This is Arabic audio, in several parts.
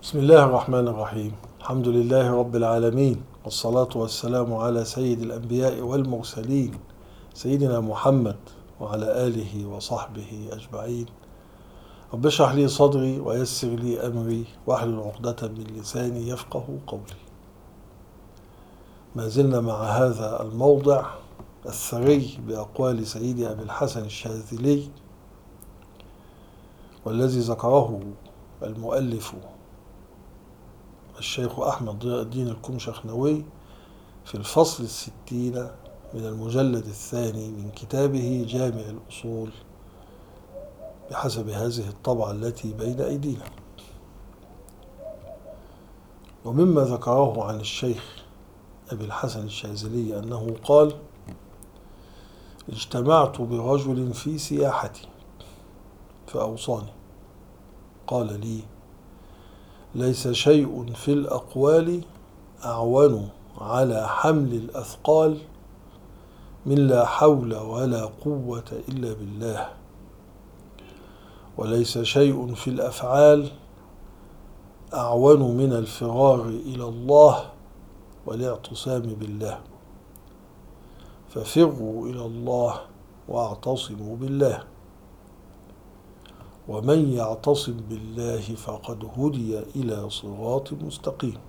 بسم الله الرحمن الرحيم. الحمد لله رب العالمين، والصلاة والسلام على سيد الأنبياء والمرسلين سيدنا محمد وعلى آله وصحبه أجمعين. رب اشرح لي صدري ويسر لي أمري واحلل عقدة من لساني يفقه قولي. ما زلنا مع هذا الموضع الثري بأقوال سيدي أبي الحسن الشاذلي، والذي ذكره المؤلف الشيخ أحمد ضياء الدين الكمشخنوي في الفصل 60 من المجلد الثاني من كتابه جامع الأصول بحسب هذه الطبعة التي بين أيدينا. ومما ذكره عن الشيخ أبي الحسن الشاذلي أنه قال: اجتمعت برجل في سياحتي فأوصاني، قال لي: ليس شيء في الأقوال أعون على حمل الأثقال من لا حول ولا قوة إلا بالله، وليس شيء في الأفعال أعون من الفرار إلى الله والاعتصام بالله، ففروا إلى الله واعتصموا بالله، ومن يعتصم بالله فقد هدي إلى صراط مستقيم.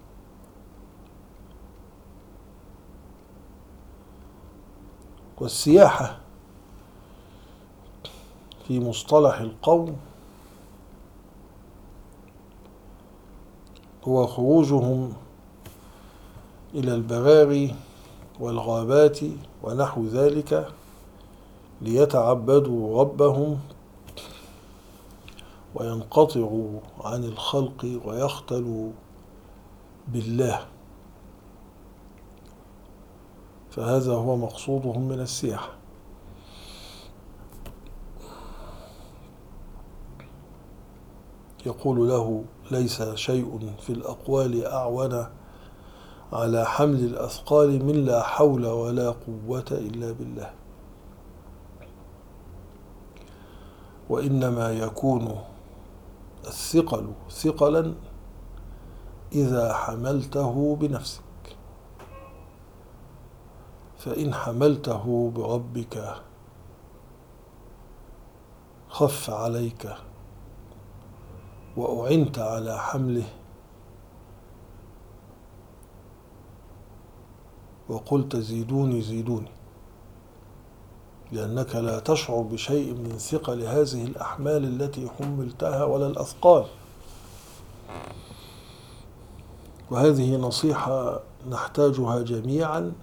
والسياحة في مصطلح القوم هو خروجهم إلى البراري والغابات ونحو ذلك ليتعبدوا ربهم وينقطعوا عن الخلق ويختلوا بالله، فهذا هو مقصودهم من السياحة. يقول له: ليس شيء في الأقوال أعون على حمل الأثقال من لا حول ولا قوة إلا بالله، وإنما يكون الثقل ثقلا إذا حملته بنفسك، فإن حملته بربك خف عليك وأعنت على حمله وقلت زيدوني زيدوني، لأنك لا تشعر بشيء من ثقل هذه الأحمال التي حملتها ولا الأثقال. وهذه نصيحة نحتاجها جميعا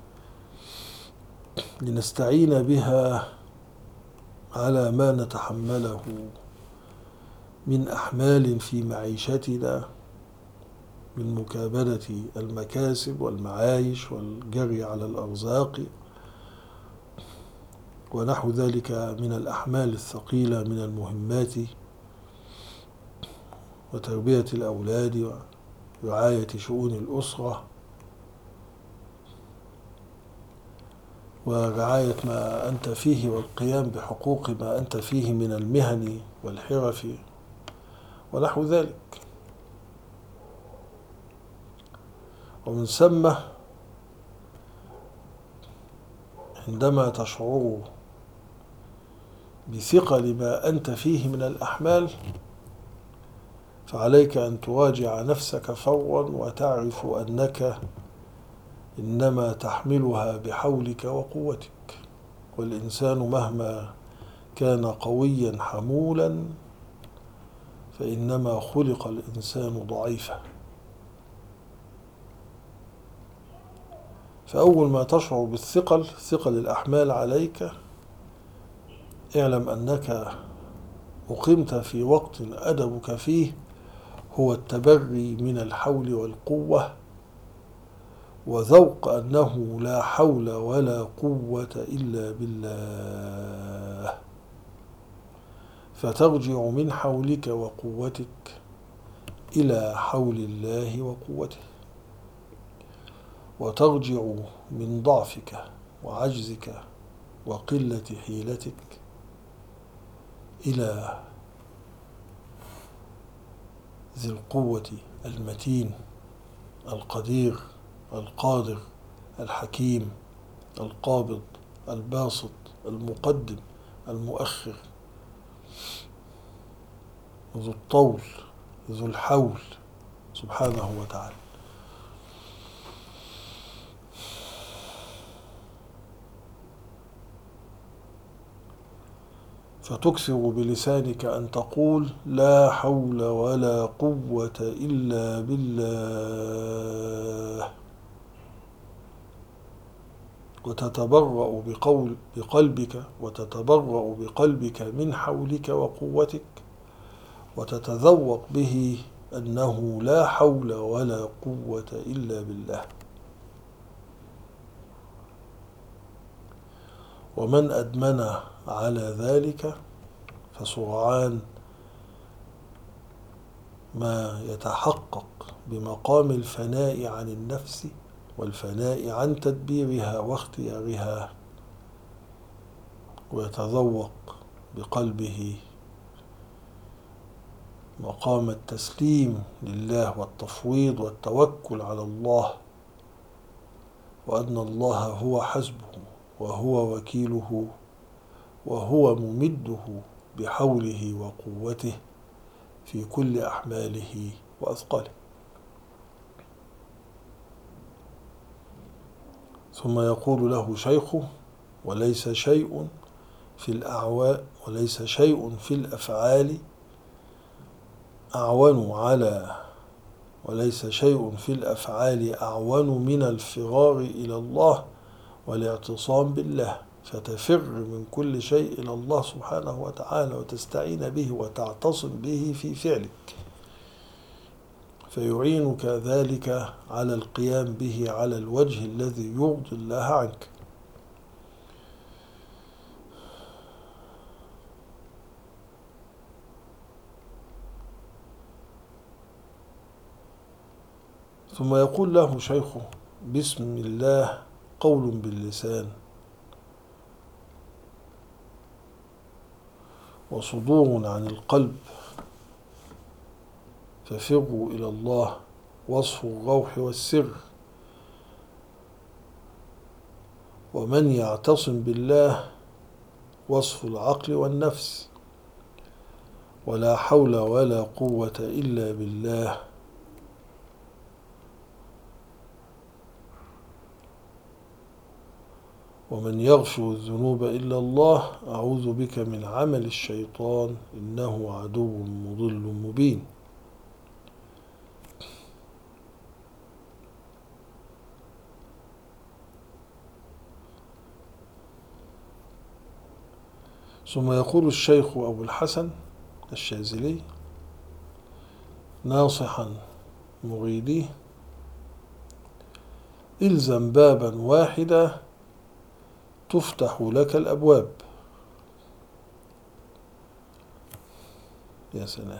لنستعين بها على ما نتحمله من أحمال في معيشتنا، من مكابدة المكاسب والمعايش والجري على الأرزاق ونحو ذلك من الأحمال الثقيلة من المهمات وتربية الأولاد ورعاية شؤون الأسرة ورعاية ما أنت فيه والقيام بحقوق ما أنت فيه من المهن والحرف ونحو ذلك. ومن ثم عندما تشعر بثقل ما أنت فيه من الأحمال فعليك أن تراجع نفسك فورا وتعرف أنك إنما تحملها بحولك وقوتك، والإنسان مهما كان قويا حمولا فإنما خلق الإنسان ضعيفا. فأول ما تشعر بالثقل، ثقل الأحمال عليك، اعلم أنك أقمت في وقت أدبك فيه هو التبري من الحول والقوة وذوق أنه لا حول ولا قوة إلا بالله، فترجع من حولك وقوتك إلى حول الله وقوته، وترجع من ضعفك وعجزك وقلة حيلتك إلى ذي القوة المتين القدير القادر الحكيم القابض الباسط المقدم المؤخر ذو الطول ذو الحول سبحانه وتعالى. فتكثر بلسانك أن تقول لا حول ولا قوة إلا بالله، وتتبرأ بقلبك وتتبرأ بقلبك من حولك وقوتك، وتتذوق به أنه لا حول ولا قوة إلا بالله. ومن أدمن على ذلك فسرعان ما يتحقق بمقام الفناء عن النفس والفناء عن تدبيرها واختيارها، ويتذوق بقلبه مقام التسليم لله والتفويض والتوكل على الله، وأن الله هو حسبه وهو وكيله وهو ممده بحوله وقوته في كل أحماله وأثقاله. ثم يقول له شيخه وليس شيء في الأفعال أعون من الفرار إلى الله والاعتصام بالله، فتفر من كل شيء إلى الله سبحانه وتعالى وتستعين به وتعتصم به في فعلك، فيعينك ذلك على القيام به على الوجه الذي يرضي الله عنك. ثم يقول له شيخه بسم الله قول باللسان وصدور عن القلب، ففروا إلى الله وصف الروح والسر، ومن يعتصم بالله وصف العقل والنفس، ولا حول ولا قوة إلا بالله. ومن يغفر الذنوب إلا الله أعوذ بك من عمل الشيطان إنه عدو مضل مبين. ثم يقول الشيخ أبو الحسن الشاذلي ناصحا مريديه إلزم بابا واحدا تفتح لك الأبواب. يا سلام.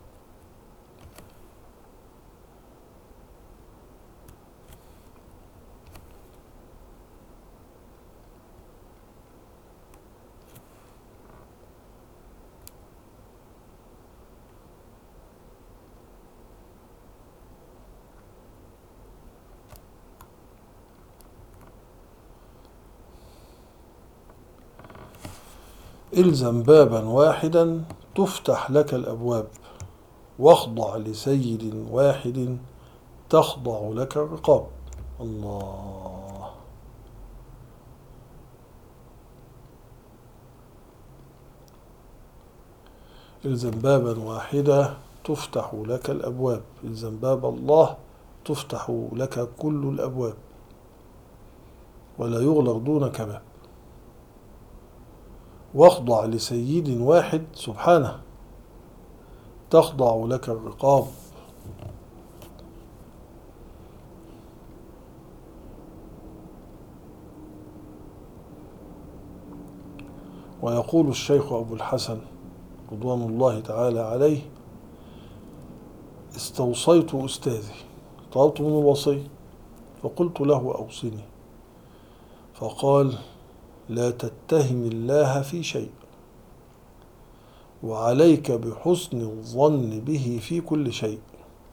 إلزم بابا واحدا تفتح لك الأبواب، واخضع لسيد واحد تخضع لك الرقاب. الله. إلزم بابا واحدا تفتح لك الأبواب، إلزم باب الله تفتح لك كل الأبواب ولا يغلق دونك باب، واخضع لسيد واحد سبحانه تخضع لك الرقاب. ويقول الشيخ أبو الحسن رضوان الله تعالى عليه استوصيت أستاذي، طلبت منه الوصي فقلت له أوصني، فقال لا تتهم الله في شيء، وعليك بحسن الظن به في كل شيء،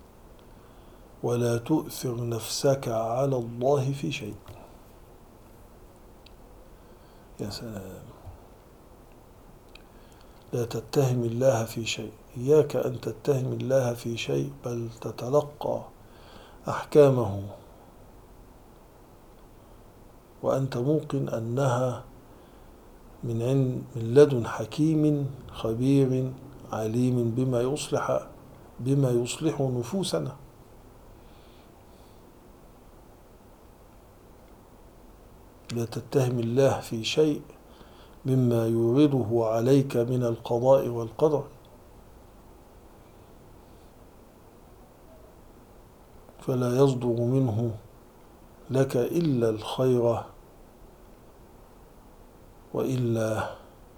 ولا تؤثر نفسك على الله في شيء. يا سلام، لا تتهم الله في شيء. إياك أن تتهم الله في شيء، بل تتلقى أحكامه وأنت موقن أنها من لدن حكيم خبير عليم بما يصلح نفوسنا. لا تتهم الله في شيء مما يورده عليك من القضاء والقدر، فلا يصدر منه لك إلا الخير وإلا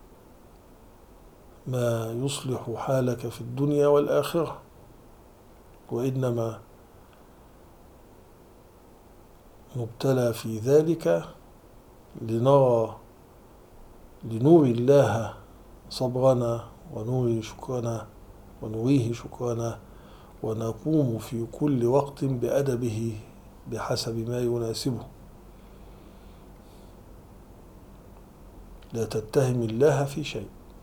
ما يصلح حالك في الدنيا والآخرة. وإنما نبتلى في ذلك لنوري الله صبرنا ونريه شكرنا، ونقوم في كل وقت بأدبه بحسب ما يناسبه. لا تتهم الله في شيء.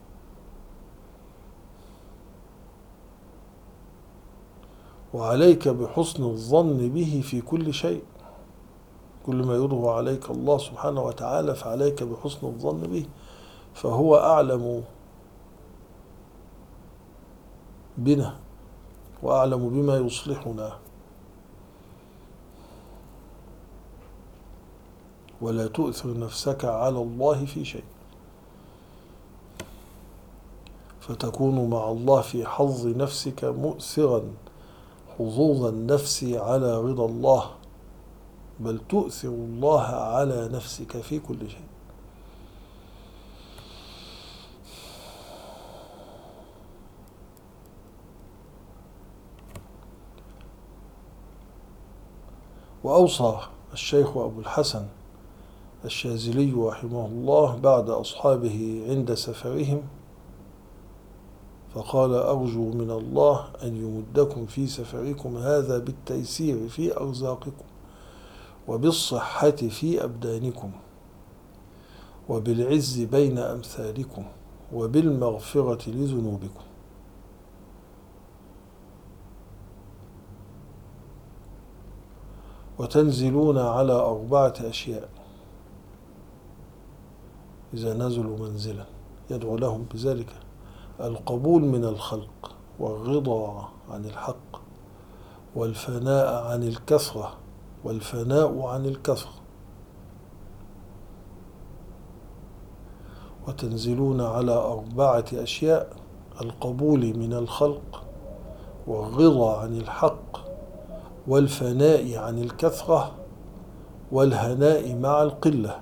وعليك بحسن الظن به في كل شيء. كل ما يظهر عليك الله سبحانه وتعالى فعليك بحسن الظن به، فهو أعلم بنا وأعلم بما يصلحنا. ولا تؤثر نفسك على الله في شيء، فتكون مع الله في حظ نفسك مؤثرا حظوظ النفس على رضا الله، بل تؤثر الله على نفسك في كل شيء. وأوصى الشيخ أبو الحسن الشاذلي رحمه الله بعد أصحابه عند سفرهم، فقال: أرجو من الله أن يمدكم في سفركم هذا بالتيسير في أرزاقكم، وبالصحة في أبدانكم، وبالعز بين أمثالكم، وبالمغفرة لذنوبكم. وتنزلون على 4 أشياء إذا نزلوا منزلا يدعو لهم بذلك: القبول من الخلق، والرضا عن الحق، والفناء عن الكثرة، والفناء عن الكثرة. وتنزلون على 4 أشياء: القبول من الخلق، والرضا عن الحق، والفناء عن الكثرة، والهناء مع القلة.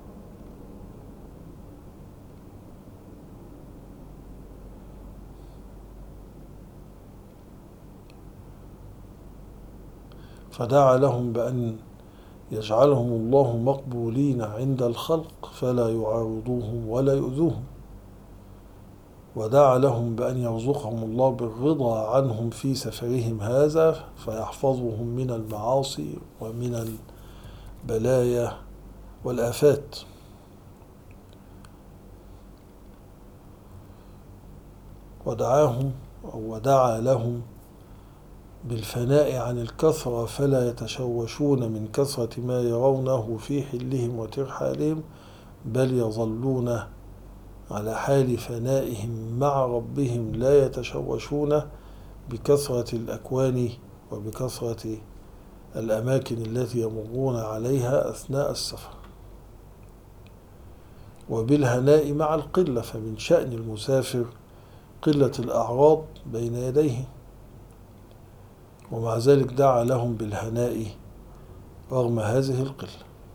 فدعا لهم بأن يجعلهم الله مقبولين عند الخلق فلا يعارضوهم ولا يؤذوهم، ودعا لهم بأن يرزقهم الله بالرضا عنهم في سفرهم هذا فيحفظهم من المعاصي ومن البلايا والآفات. ودعا لهم بالفناء عن الكثرة فلا يتشوشون من كثرة ما يرونه في حلهم وترحالهم، بل يظلون على حال فنائهم مع ربهم لا يتشوشون بكثرة الأكوان وبكثرة الأماكن التي يمرون عليها أثناء السفر. وبالهناء مع القلة، فمن شأن المسافر قلة الأعراض بين يديه، ومع ذلك دعا لهم بالهناء رغم هذه القلة.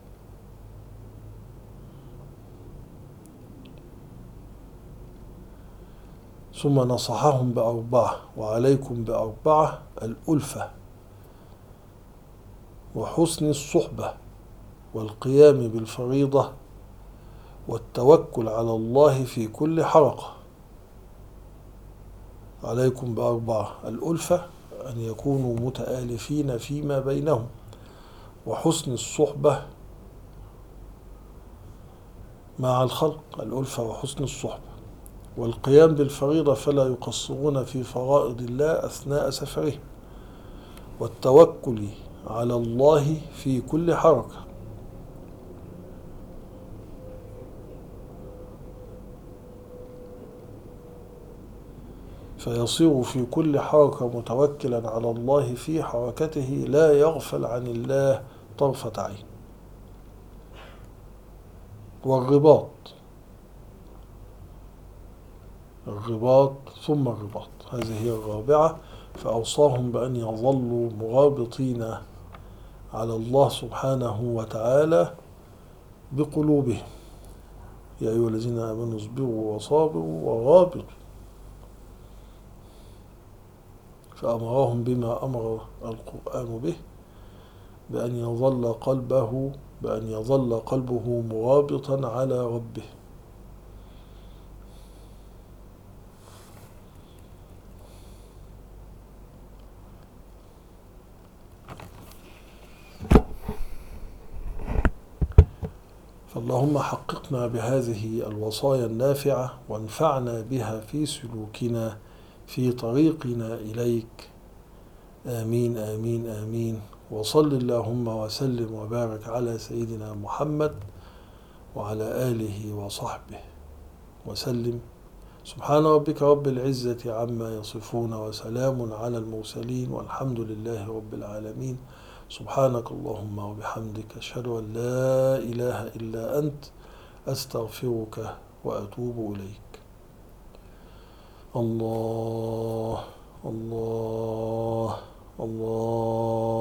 ثم نصحهم ب4: وعليكم ب4: الألفة، وحسن الصحبة، والقيام بالفريضة، والتوكل على الله في كل حركة. عليكم بأربعة: الألفة، أن يكونوا متآلفين فيما بينهم، وحسن الصحبة مع الخلق، الألفة وحسن الصحبة، والقيام بالفريضة فلا يقصرون في فرائض الله أثناء سفرهم، والتوكل على الله في كل حركة، فيصير في كل حركة متوكلا على الله في حركته، لا يغفل عن الله طرفة عين. والرباط، الرباط ثم الرباط، هذه هي الرابعة. فأوصاهم بأن يظلوا مرابطين على الله سبحانه وتعالى بقلوبهم: يا أيها الذين آمنوا اصبروا وصابروا ورابطوا. فأمرهم بما أمر القرآن به، بأن يظل قلبه مرابطا على ربه. فاللهم حققنا بهذه الوصايا النافعة، وانفعنا بها في سلوكنا في طريقنا إليك. آمين آمين آمين. وصل اللهم وسلم وبارك على سيدنا محمد وعلى آله وصحبه وسلم. سبحان ربك رب العزة عما يصفون، وسلام على المرسلين، والحمد لله رب العالمين. سبحانك اللهم وبحمدك، أشهد أن لا إله إلا أنت، أستغفرك وأتوب إليك. الله الله الله.